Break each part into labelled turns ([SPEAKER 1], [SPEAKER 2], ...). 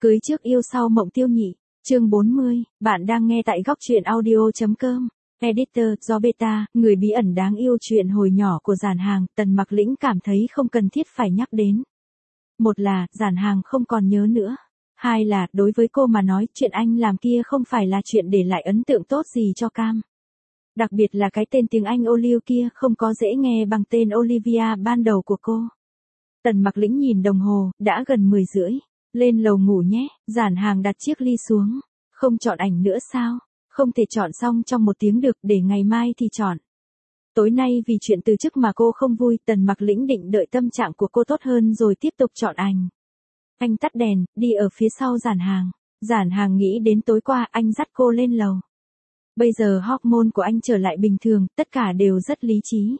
[SPEAKER 1] Cưới trước yêu sau mộng tiêu nhị, chương 40, bạn đang nghe tại góc truyện audio.com. Editor, do beta, người bí ẩn đáng yêu chuyện hồi nhỏ của Giản Hàng, Tần Mặc Lĩnh cảm thấy không cần thiết phải nhắc đến. Một là, Giản Hàng không còn nhớ nữa. Hai là, đối với cô mà nói, chuyện anh làm kia không phải là chuyện để lại ấn tượng tốt gì cho Cam. Đặc biệt là cái tên tiếng Anh Olive kia không có dễ nghe bằng tên Olivia ban đầu của cô. Tần Mặc Lĩnh nhìn đồng hồ, đã gần 10 rưỡi. Lên lầu ngủ nhé, Giản Hàng đặt chiếc ly xuống. Không chọn ảnh nữa sao? Không thể chọn xong trong 1 tiếng được, để ngày mai thì chọn. Tối nay vì chuyện từ chức mà cô không vui, Tần Mặc Lĩnh định đợi tâm trạng của cô tốt hơn rồi tiếp tục chọn ảnh. Anh tắt đèn, đi ở phía sau Giản Hàng. Giản Hàng nghĩ đến tối qua anh dắt cô lên lầu. Bây giờ hormone của anh trở lại bình thường, tất cả đều rất lý trí.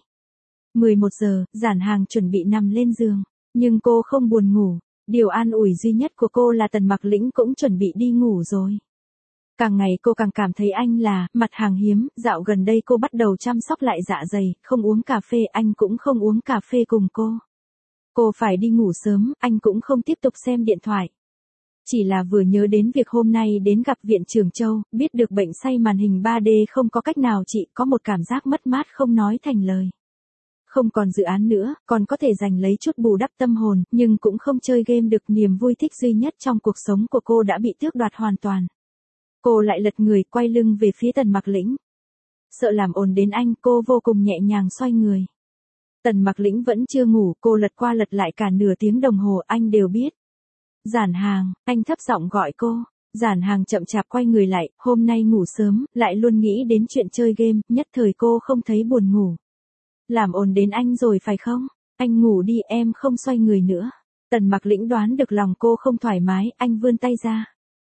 [SPEAKER 1] 11 giờ, Giản Hàng chuẩn bị nằm lên giường. Nhưng cô không buồn ngủ. Điều an ủi duy nhất của cô là Tần Mặc Lĩnh cũng chuẩn bị đi ngủ rồi. Càng ngày cô càng cảm thấy anh là mặt hàng hiếm, dạo gần đây cô bắt đầu chăm sóc lại dạ dày, không uống cà phê, anh cũng không uống cà phê cùng cô. Cô phải đi ngủ sớm, anh cũng không tiếp tục xem điện thoại. Chỉ là vừa nhớ đến việc hôm nay đến gặp Viện Trưởng Châu, biết được bệnh say màn hình 3D không có cách nào trị, có một cảm giác mất mát không nói thành lời. Không còn dự án nữa, còn có thể dành lấy chút bù đắp tâm hồn, nhưng cũng không chơi game được, niềm vui thích duy nhất trong cuộc sống của cô đã bị tước đoạt hoàn toàn. Cô lại lật người, quay lưng về phía Tần Mặc Lĩnh. Sợ làm ồn đến anh, cô vô cùng nhẹ nhàng xoay người. Tần Mặc Lĩnh vẫn chưa ngủ, cô lật qua lật lại cả nửa tiếng đồng hồ, anh đều biết. Giản Hàng, anh thấp giọng gọi cô. Giản Hàng chậm chạp quay người lại, hôm nay ngủ sớm, lại luôn nghĩ đến chuyện chơi game, nhất thời cô không thấy buồn ngủ. Làm ồn đến anh rồi phải không? Anh ngủ đi, em không xoay người nữa. Tần Mặc Lĩnh đoán được lòng cô không thoải mái, anh vươn tay ra.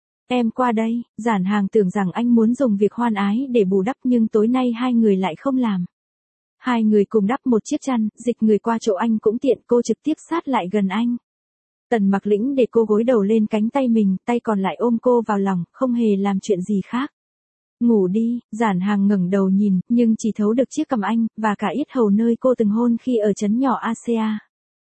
[SPEAKER 1] Em qua đây. Giản Hàng tưởng rằng anh muốn dùng việc hoan ái để bù đắp, nhưng tối nay hai người lại không làm. Hai người cùng đắp một chiếc chăn, dịch người qua chỗ anh cũng tiện, cô trực tiếp sát lại gần anh. Tần Mặc Lĩnh để cô gối đầu lên cánh tay mình, tay còn lại ôm cô vào lòng, không hề làm chuyện gì khác. Ngủ đi. Giản Hàng ngẩng đầu nhìn, nhưng chỉ thấu được chiếc cằm anh, và cả yết hầu nơi cô từng hôn khi ở trấn nhỏ Asia.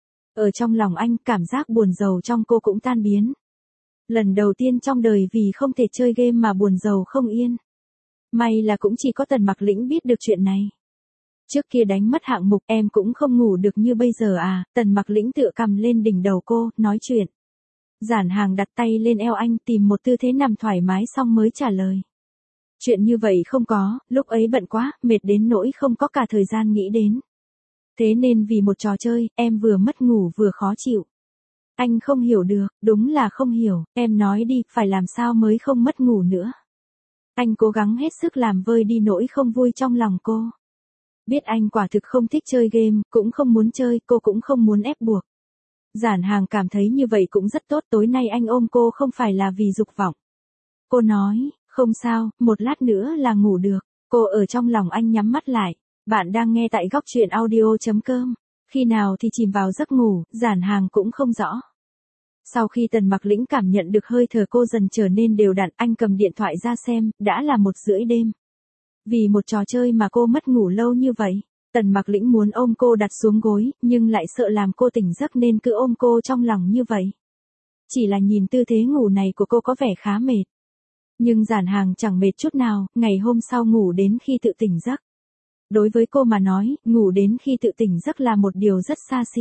[SPEAKER 1] Ở trong lòng anh, cảm giác buồn rầu trong cô cũng tan biến. Lần đầu tiên trong đời vì không thể chơi game mà buồn rầu không yên. May là cũng chỉ có Tần Mặc Lĩnh biết được chuyện này. Trước kia đánh mất hạng mục, em cũng không ngủ được như bây giờ à? Tần Mặc Lĩnh tựa cằm lên đỉnh đầu cô, nói chuyện. Giản Hàng đặt tay lên eo anh, tìm một tư thế nằm thoải mái xong mới trả lời. Chuyện như vậy không có, lúc ấy bận quá, mệt đến nỗi không có cả thời gian nghĩ đến. Thế nên vì một trò chơi, em vừa mất ngủ vừa khó chịu. Anh không hiểu được, đúng là không hiểu, em nói đi, phải làm sao mới không mất ngủ nữa. Anh cố gắng hết sức làm vơi đi nỗi không vui trong lòng cô. Biết anh quả thực không thích chơi game, cũng không muốn chơi, cô cũng không muốn ép buộc. Giản Hàng cảm thấy như vậy cũng rất tốt, tối nay anh ôm cô không phải là vì dục vọng. Cô nói, không sao, một lát nữa là ngủ được. Cô ở trong lòng anh nhắm mắt lại. Bạn đang nghe tại góc truyện audio.com. Khi nào thì chìm vào giấc ngủ, Giản Hàng cũng không rõ. Sau khi Tần Mặc Lĩnh cảm nhận được hơi thở cô dần trở nên đều đặn, anh cầm điện thoại ra xem, đã là 1:30 đêm. Vì một trò chơi mà cô mất ngủ lâu như vậy. Tần Mặc Lĩnh muốn ôm cô đặt xuống gối, nhưng lại sợ làm cô tỉnh giấc nên cứ ôm cô trong lòng như vậy. Chỉ là nhìn tư thế ngủ này của cô có vẻ khá mệt. Nhưng Giản Hàng chẳng mệt chút nào, ngày hôm sau ngủ đến khi tự tỉnh giấc. Đối với cô mà nói, ngủ đến khi tự tỉnh giấc là một điều rất xa xỉ.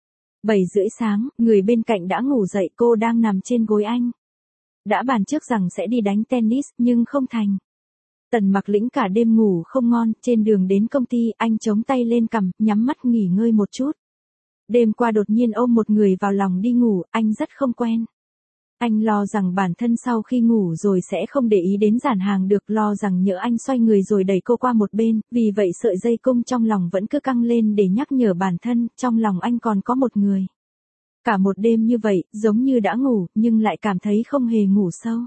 [SPEAKER 1] 7:30 sáng, người bên cạnh đã ngủ dậy, cô đang nằm trên gối anh. Đã bàn trước rằng sẽ đi đánh tennis, nhưng không thành. Tần Mặc Lĩnh cả đêm ngủ không ngon, trên đường đến công ty, anh chống tay lên cằm, nhắm mắt nghỉ ngơi một chút. Đêm qua đột nhiên ôm một người vào lòng đi ngủ, anh rất không quen. Anh lo rằng bản thân sau khi ngủ rồi sẽ không để ý đến Giản Hàng được, lo rằng nhỡ anh xoay người rồi đẩy cô qua một bên, vì vậy sợi dây cung trong lòng vẫn cứ căng lên để nhắc nhở bản thân, trong lòng anh còn có một người. Cả một đêm như vậy, giống như đã ngủ, nhưng lại cảm thấy không hề ngủ sâu.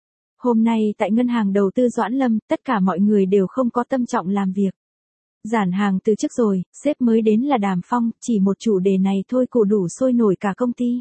[SPEAKER 1] Hôm nay tại ngân hàng đầu tư Doãn Lâm, tất cả mọi người đều không có tâm trọng làm việc. Giản Hàng từ chức rồi, sếp mới đến là Đàm Phong, chỉ một chủ đề này thôi cũng đủ sôi nổi cả công ty.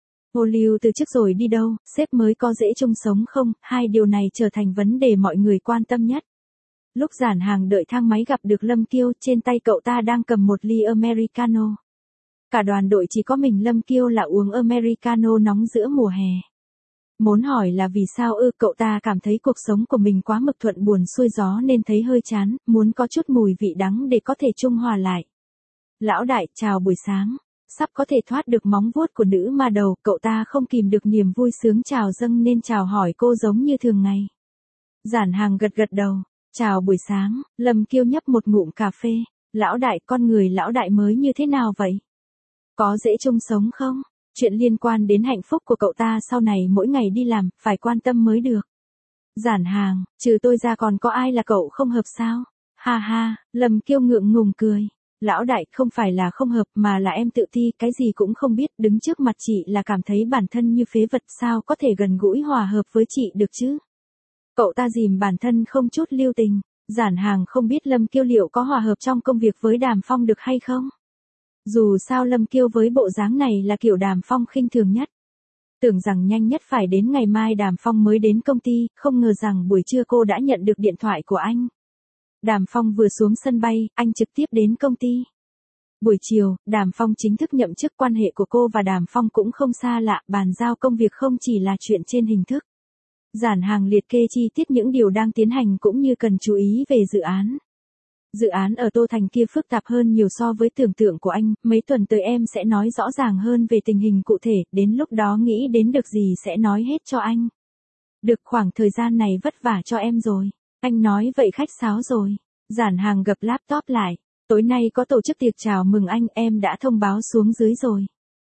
[SPEAKER 1] Olive từ chức rồi đi đâu, sếp mới có dễ chung sống không, hai điều này trở thành vấn đề mọi người quan tâm nhất. Lúc Giản Hàng đợi thang máy gặp được Lâm Kiêu, trên tay cậu ta đang cầm một ly Americano. Cả đoàn đội chỉ có mình Lâm Kiêu là uống Americano nóng giữa mùa hè. Muốn hỏi là vì sao cậu ta cảm thấy cuộc sống của mình quá mực thuận buồm xuôi gió nên thấy hơi chán, muốn có chút mùi vị đắng để có thể trung hòa lại. Lão đại, chào buổi sáng. Sắp có thể thoát được móng vuốt của nữ ma đầu, cậu ta không kìm được niềm vui sướng trào dâng nên chào hỏi cô giống như thường ngày. Giản Hàng gật gật đầu. Chào buổi sáng, Lâm Kiêu nhấp một ngụm cà phê. Lão đại, con người lão đại mới như thế nào vậy? Có dễ chung sống không? Chuyện liên quan đến hạnh phúc của cậu ta sau này mỗi ngày đi làm, phải quan tâm mới được. Giản Hàng, trừ tôi ra còn có ai là cậu không hợp sao? Ha ha, Lâm Kiêu ngượng ngùng cười. Lão đại, không phải là không hợp mà là em tự ti, cái gì cũng không biết, đứng trước mặt chị là cảm thấy bản thân như phế vật, sao có thể gần gũi hòa hợp với chị được chứ? Cậu ta dìm bản thân không chút lưu tình. Giản Hàng không biết Lâm Kiêu liệu có hòa hợp trong công việc với Đàm Phong được hay không? Dù sao Lâm Kiêu với bộ dáng này là kiểu Đàm Phong khinh thường nhất. Tưởng rằng nhanh nhất phải đến ngày mai Đàm Phong mới đến công ty, không ngờ rằng buổi trưa cô đã nhận được điện thoại của anh. Đàm Phong vừa xuống sân bay, anh trực tiếp đến công ty. Buổi chiều, Đàm Phong chính thức nhậm chức, quan hệ của cô và Đàm Phong cũng không xa lạ, bàn giao công việc không chỉ là chuyện trên hình thức. Giản Hàng liệt kê chi tiết những điều đang tiến hành cũng như cần chú ý về dự án. Dự án ở Tô Thành kia phức tạp hơn nhiều so với tưởng tượng của anh, mấy tuần tới em sẽ nói rõ ràng hơn về tình hình cụ thể, đến lúc đó nghĩ đến được gì sẽ nói hết cho anh. Được, khoảng thời gian này vất vả cho em rồi. Anh nói vậy khách sáo rồi. Giản Hàng gập laptop lại. Tối nay có tổ chức tiệc chào mừng anh, em đã thông báo xuống dưới rồi.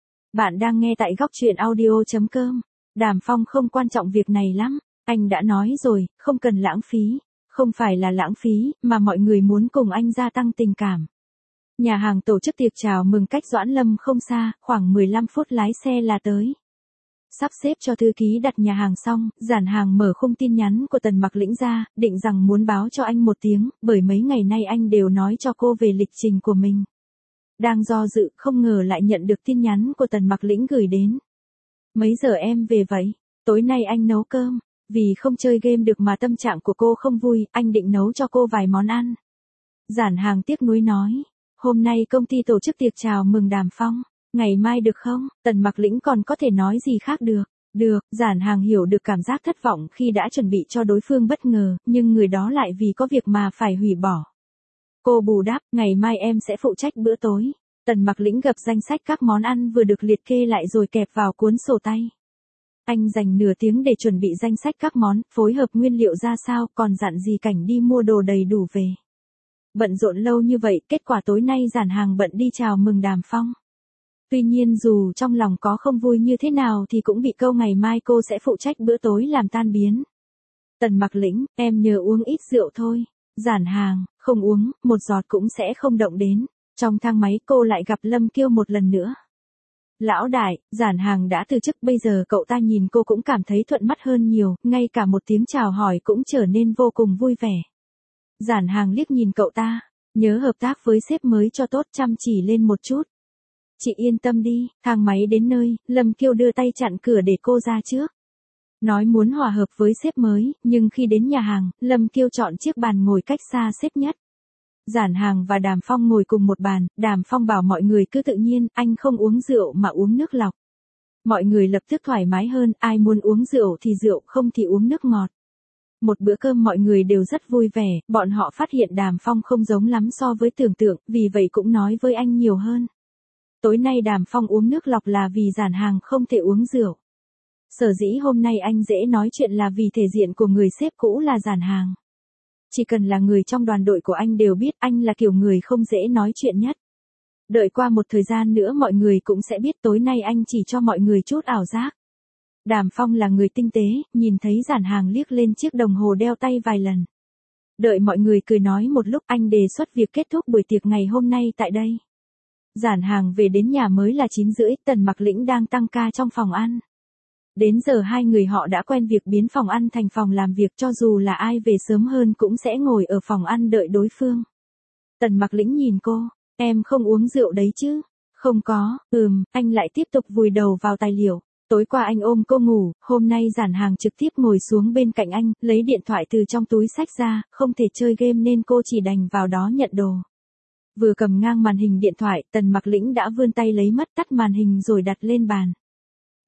[SPEAKER 1] Bạn đang nghe tại góc truyện audio.com. Đàm Phong không quan trọng việc này lắm. Anh đã nói rồi, không cần lãng phí. Không phải là lãng phí, mà mọi người muốn cùng anh gia tăng tình cảm. Nhà hàng tổ chức tiệc chào mừng cách Doãn Lâm không xa, khoảng 15 phút lái xe là tới. Sắp xếp cho thư ký đặt nhà hàng xong, Giản Hàng mở khung tin nhắn của Tần Mặc Lĩnh ra, định rằng muốn báo cho anh một tiếng, bởi mấy ngày nay anh đều nói cho cô về lịch trình của mình. Đang do dự, không ngờ lại nhận được tin nhắn của Tần Mặc Lĩnh gửi đến. Mấy giờ em về vậy? Tối nay anh nấu cơm. Vì không chơi game được mà tâm trạng của cô không vui, anh định nấu cho cô vài món ăn. Giản Hàng tiếc nuối nói. Hôm nay công ty tổ chức tiệc chào mừng Đàm Phong. Ngày mai được không? Tần Mặc Lĩnh còn có thể nói gì khác được. Được, Giản Hàng hiểu được cảm giác thất vọng khi đã chuẩn bị cho đối phương bất ngờ, nhưng người đó lại vì có việc mà phải hủy bỏ. Cô bù đắp, ngày mai em sẽ phụ trách bữa tối. Tần Mặc Lĩnh gập danh sách các món ăn vừa được liệt kê lại rồi kẹp vào cuốn sổ tay. Anh dành nửa tiếng để chuẩn bị danh sách các món, phối hợp nguyên liệu ra sao, còn dặn gì Cảnh đi mua đồ đầy đủ về. Bận rộn lâu như vậy, kết quả tối nay Giản Hàng bận đi chào mừng Đàm Phong. Tuy nhiên dù trong lòng có không vui như thế nào thì cũng bị câu ngày mai cô sẽ phụ trách bữa tối làm tan biến. Tần Mặc Lĩnh, em nhớ uống ít rượu thôi. Giản Hàng, không uống, một giọt cũng sẽ không động đến. Trong thang máy cô lại gặp Lâm Kiêu một lần nữa. Lão đại, Giản Hàng đã từ chức, bây giờ cậu ta nhìn cô cũng cảm thấy thuận mắt hơn nhiều, ngay cả một tiếng chào hỏi cũng trở nên vô cùng vui vẻ. Giản Hàng liếc nhìn cậu ta, nhớ hợp tác với sếp mới cho tốt, chăm chỉ lên một chút. Chị yên tâm đi, thang máy đến nơi, Lâm Kiêu đưa tay chặn cửa để cô ra trước. Nói muốn hòa hợp với sếp mới, nhưng khi đến nhà hàng, Lâm Kiêu chọn chiếc bàn ngồi cách xa sếp nhất. Giản Hàng và Đàm Phong ngồi cùng một bàn, Đàm Phong bảo mọi người cứ tự nhiên, anh không uống rượu mà uống nước lọc. Mọi người lập tức thoải mái hơn, ai muốn uống rượu thì rượu, không thì uống nước ngọt. Một bữa cơm mọi người đều rất vui vẻ, bọn họ phát hiện Đàm Phong không giống lắm so với tưởng tượng, vì vậy cũng nói với anh nhiều hơn. Tối nay Đàm Phong uống nước lọc là vì Giản Hàng không thể uống rượu. Sở dĩ hôm nay anh dễ nói chuyện là vì thể diện của người sếp cũ là Giản Hàng. Chỉ cần là người trong đoàn đội của anh đều biết anh là kiểu người không dễ nói chuyện nhất. Đợi qua một thời gian nữa mọi người cũng sẽ biết tối nay anh chỉ cho mọi người chút ảo giác. Đàm Phong là người tinh tế, nhìn thấy Giản Hàng liếc lên chiếc đồng hồ đeo tay vài lần. Đợi mọi người cười nói một lúc, anh đề xuất việc kết thúc buổi tiệc ngày hôm nay tại đây. Giản Hàng về đến nhà mới là 9:30, Tần Mặc Lĩnh đang tăng ca trong phòng ăn. Đến giờ hai người họ đã quen việc biến phòng ăn thành phòng làm việc, cho dù là ai về sớm hơn cũng sẽ ngồi ở phòng ăn đợi đối phương. Tần Mặc Lĩnh nhìn cô, em không uống rượu đấy chứ? Không có, anh lại tiếp tục vùi đầu vào tài liệu. Tối qua anh ôm cô ngủ, hôm nay Giản Hàng trực tiếp ngồi xuống bên cạnh anh, lấy điện thoại từ trong túi xách ra, không thể chơi game nên cô chỉ đành vào đó nhận đồ. Vừa cầm ngang màn hình điện thoại, Tần Mặc Lĩnh đã vươn tay lấy mất tắt màn hình rồi đặt lên bàn.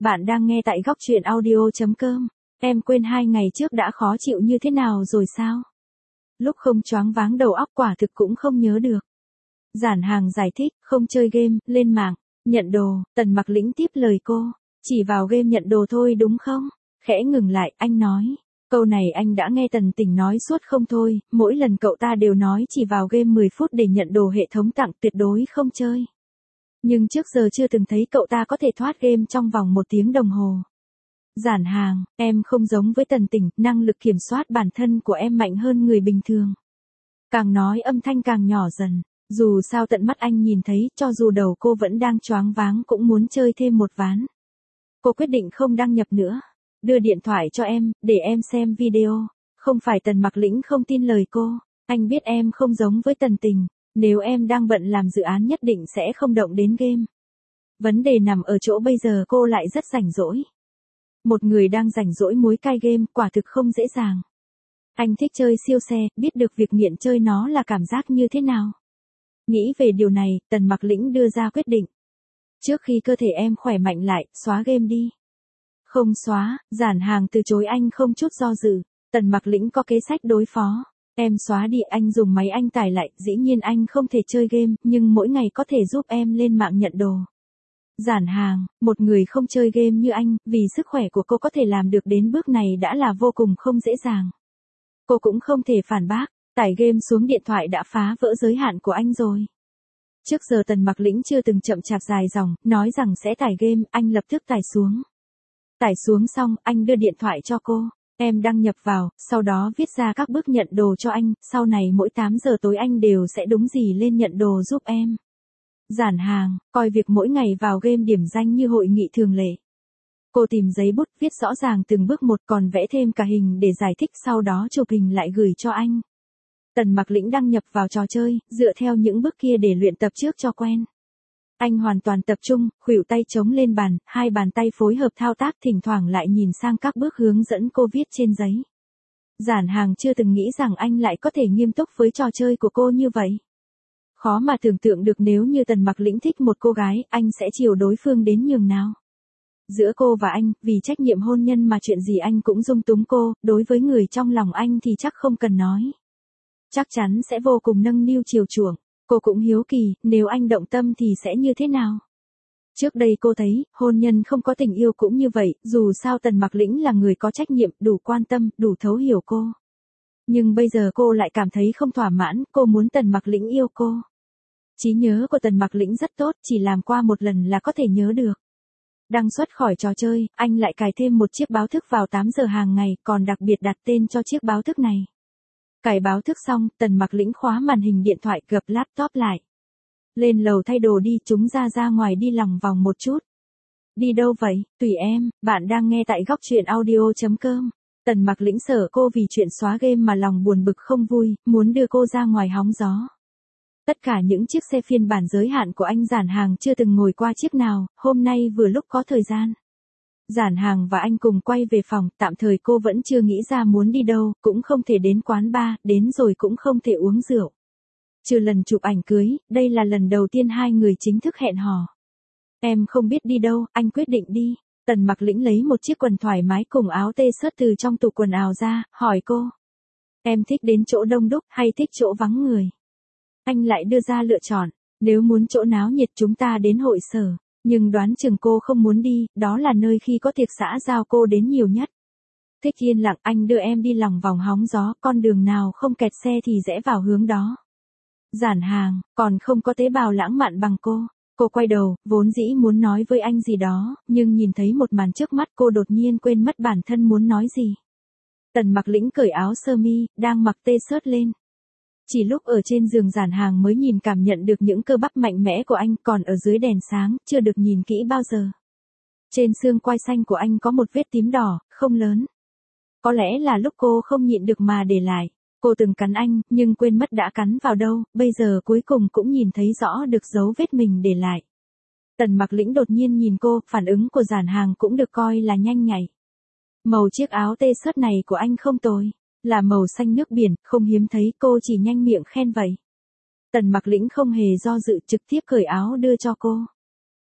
[SPEAKER 1] Bạn đang nghe tại góc truyện audio.com. Em quên 2 ngày trước đã khó chịu như thế nào rồi sao? Lúc không choáng váng đầu óc quả thực cũng không nhớ được. Giản Hàng giải thích, không chơi game, lên mạng, nhận đồ. Tần Mặc Lĩnh tiếp lời cô. Chỉ vào game nhận đồ thôi đúng không? Khẽ ngừng lại, anh nói. Câu này anh đã nghe Tần Tỉnh nói suốt không thôi, mỗi lần cậu ta đều nói chỉ vào game 10 phút để nhận đồ hệ thống tặng, tuyệt đối không chơi. Nhưng trước giờ chưa từng thấy cậu ta có thể thoát game trong vòng 1 tiếng đồng hồ. Giản Hàng, em không giống với Tần Tỉnh, năng lực kiểm soát bản thân của em mạnh hơn người bình thường. Càng nói âm thanh càng nhỏ dần, dù sao tận mắt anh nhìn thấy, cho dù đầu cô vẫn đang choáng váng cũng muốn chơi thêm một ván. Cô quyết định không đăng nhập nữa. Đưa điện thoại cho em, để em xem video. Không phải Tần Mặc Lĩnh không tin lời cô, anh biết em không giống với Tần Tình, nếu em đang bận làm dự án nhất định sẽ không động đến game. Vấn đề nằm ở chỗ bây giờ cô lại rất rảnh rỗi. Một người đang rảnh rỗi múi cai game quả thực không dễ dàng. Anh thích chơi siêu xe, biết được việc nghiện chơi nó là cảm giác như thế nào. Nghĩ về điều này, Tần Mặc Lĩnh đưa ra quyết định. Trước khi cơ thể em khỏe mạnh lại, xóa game đi. Không xóa, Giản Hàng từ chối anh không chút do dự. Tần Mặc Lĩnh có kế sách đối phó. Em xóa đi, anh dùng máy anh tải lại, dĩ nhiên anh không thể chơi game, nhưng mỗi ngày có thể giúp em lên mạng nhận đồ. Giản Hàng, một người không chơi game như anh, vì sức khỏe của cô có thể làm được đến bước này đã là vô cùng không dễ dàng. Cô cũng không thể phản bác, tải game xuống điện thoại đã phá vỡ giới hạn của anh rồi. Trước giờ Tần Mặc Lĩnh chưa từng chậm chạp dài dòng, nói rằng sẽ tải game, anh lập tức tải xuống. Tải xuống xong, anh đưa điện thoại cho cô. Em đăng nhập vào, sau đó viết ra các bước nhận đồ cho anh, sau này mỗi 8 giờ tối anh đều sẽ đúng gì lên nhận đồ giúp em. Giản Hàng, coi việc mỗi ngày vào game điểm danh như hội nghị thường lệ. Cô tìm giấy bút viết rõ ràng từng bước một, còn vẽ thêm cả hình để giải thích, sau đó chụp hình lại gửi cho anh. Tần Mặc Lĩnh đăng nhập vào trò chơi, dựa theo những bước kia để luyện tập trước cho quen. Anh hoàn toàn tập trung, khuỷu tay chống lên bàn, hai bàn tay phối hợp thao tác, thỉnh thoảng lại nhìn sang các bước hướng dẫn cô viết trên giấy. Giản Hàng chưa từng nghĩ rằng anh lại có thể nghiêm túc với trò chơi của cô như vậy. Khó mà tưởng tượng được nếu như Tần Mặc Lĩnh thích một cô gái, anh sẽ chiều đối phương đến nhường nào. Giữa cô và anh, vì trách nhiệm hôn nhân mà chuyện gì anh cũng dung túng cô, đối với người trong lòng anh thì chắc không cần nói. Chắc chắn sẽ vô cùng nâng niu chiều chuộng. Cô cũng hiếu kỳ, nếu anh động tâm thì sẽ như thế nào? Trước đây cô thấy, hôn nhân không có tình yêu cũng như vậy, dù sao Tần Mặc Lĩnh là người có trách nhiệm, đủ quan tâm, đủ thấu hiểu cô. Nhưng bây giờ cô lại cảm thấy không thỏa mãn, cô muốn Tần Mặc Lĩnh yêu cô. Trí nhớ của Tần Mặc Lĩnh rất tốt, chỉ làm qua một lần là có thể nhớ được. Đăng xuất khỏi trò chơi, anh lại cài thêm một chiếc báo thức vào 8 giờ hàng ngày, còn đặc biệt đặt tên cho chiếc báo thức này. Cài báo thức xong, Tần Mặc Lĩnh khóa màn hình điện thoại, gập laptop lại. Lên lầu thay đồ đi, chúng ra ngoài đi lòng vòng một chút. Đi đâu vậy? Tùy em, bạn đang nghe tại góc truyện audio.com. Tần Mặc Lĩnh sợ cô vì chuyện xóa game mà lòng buồn bực không vui, muốn đưa cô ra ngoài hóng gió. Tất cả những chiếc xe phiên bản giới hạn của anh Giản Hàng chưa từng ngồi qua chiếc nào, hôm nay vừa lúc có thời gian. Giản Hàng và anh cùng quay về phòng, tạm thời cô vẫn chưa nghĩ ra muốn đi đâu, cũng không thể đến quán bar, đến rồi cũng không thể uống rượu. Trừ lần chụp ảnh cưới, đây là lần đầu tiên hai người chính thức hẹn hò. Em không biết đi đâu, anh quyết định đi. Tần Mặc Lĩnh lấy một chiếc quần thoải mái cùng áo t-shirt từ trong tủ quần áo ra, hỏi cô. Em thích đến chỗ đông đúc hay thích chỗ vắng người? Anh lại đưa ra lựa chọn, nếu muốn chỗ náo nhiệt chúng ta đến hội sở. Nhưng đoán chừng cô không muốn đi, đó là nơi khi có tiệc xã giao cô đến nhiều nhất. Thích yên lặng, anh đưa em đi lòng vòng hóng gió, con đường nào không kẹt xe thì rẽ vào hướng đó. Giản Hàng, còn không có tế bào lãng mạn bằng cô. Cô quay đầu, vốn dĩ muốn nói với anh gì đó, nhưng nhìn thấy một màn trước mắt cô đột nhiên quên mất bản thân muốn nói gì. Tần Mặc Lĩnh cởi áo sơ mi, đang mặc t-shirt lên. Chỉ lúc ở trên giường Giản Hàng mới nhìn cảm nhận được những cơ bắp mạnh mẽ của anh, còn ở dưới đèn sáng, chưa được nhìn kỹ bao giờ. Trên xương quai xanh của anh có một vết tím đỏ, không lớn. Có lẽ là lúc cô không nhịn được mà để lại. Cô từng cắn anh, nhưng quên mất đã cắn vào đâu, bây giờ cuối cùng cũng nhìn thấy rõ được dấu vết mình để lại. Tần Mặc Lĩnh đột nhiên nhìn cô, phản ứng của Giản Hàng cũng được coi là nhanh nhạy. Màu chiếc áo t-shirt này của anh không tồi. Là màu xanh nước biển, không hiếm thấy, cô chỉ nhanh miệng khen vậy. Tần Mặc Lĩnh không hề do dự, trực tiếp cởi áo đưa cho cô.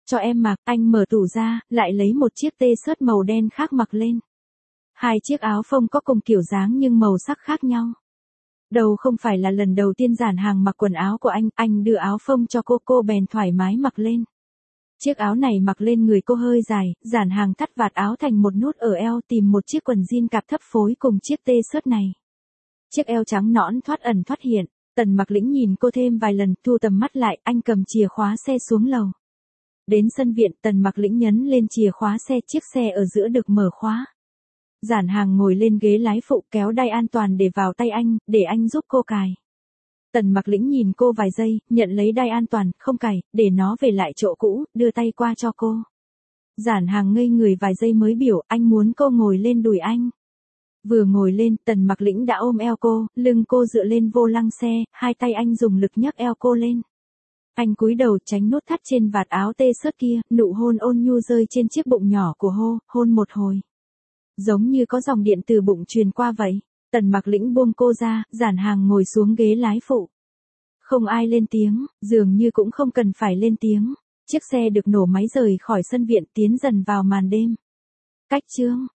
[SPEAKER 1] Cho em mặc, anh mở tủ ra, lại lấy một chiếc t-shirt màu đen khác mặc lên. Hai chiếc áo phông có cùng kiểu dáng nhưng màu sắc khác nhau. Đâu không phải là lần đầu tiên Giản Hàng mặc quần áo của anh đưa áo phông cho cô bèn thoải mái mặc lên. Chiếc áo này mặc lên người cô hơi dài, Giản Hàng thắt vạt áo thành một nút ở eo tìm một chiếc quần jean cạp thấp phối cùng chiếc t-shirt này. Chiếc eo trắng nõn thoát ẩn thoát hiện, Tần Mặc Lĩnh nhìn cô thêm vài lần, thu tầm mắt lại, anh cầm chìa khóa xe xuống lầu. Đến sân viện, Tần Mặc Lĩnh nhấn lên chìa khóa xe, chiếc xe ở giữa được mở khóa. Giản Hàng ngồi lên ghế lái phụ kéo đai an toàn để vào tay anh, để anh giúp cô cài. Tần Mặc Lĩnh nhìn cô vài giây, nhận lấy đai an toàn, không cài, để nó về lại chỗ cũ, đưa tay qua cho cô. Giản Hàng ngây người vài giây mới biểu anh muốn cô ngồi lên đùi anh. Vừa ngồi lên, Tần Mặc Lĩnh đã ôm eo cô, lưng cô dựa lên vô lăng xe, hai tay anh dùng lực nhấc eo cô lên. Anh cúi đầu tránh nút thắt trên vạt áo t-shirt kia, nụ hôn ôn nhu rơi trên chiếc bụng nhỏ của hôn một hồi. Giống như có dòng điện từ bụng truyền qua vậy. Tần Mặc Lĩnh buông cô ra, Giản Hàng ngồi xuống ghế lái phụ. Không ai lên tiếng, dường như cũng không cần phải lên tiếng. Chiếc xe được nổ máy rời khỏi sân viện tiến dần vào màn đêm. Cách chương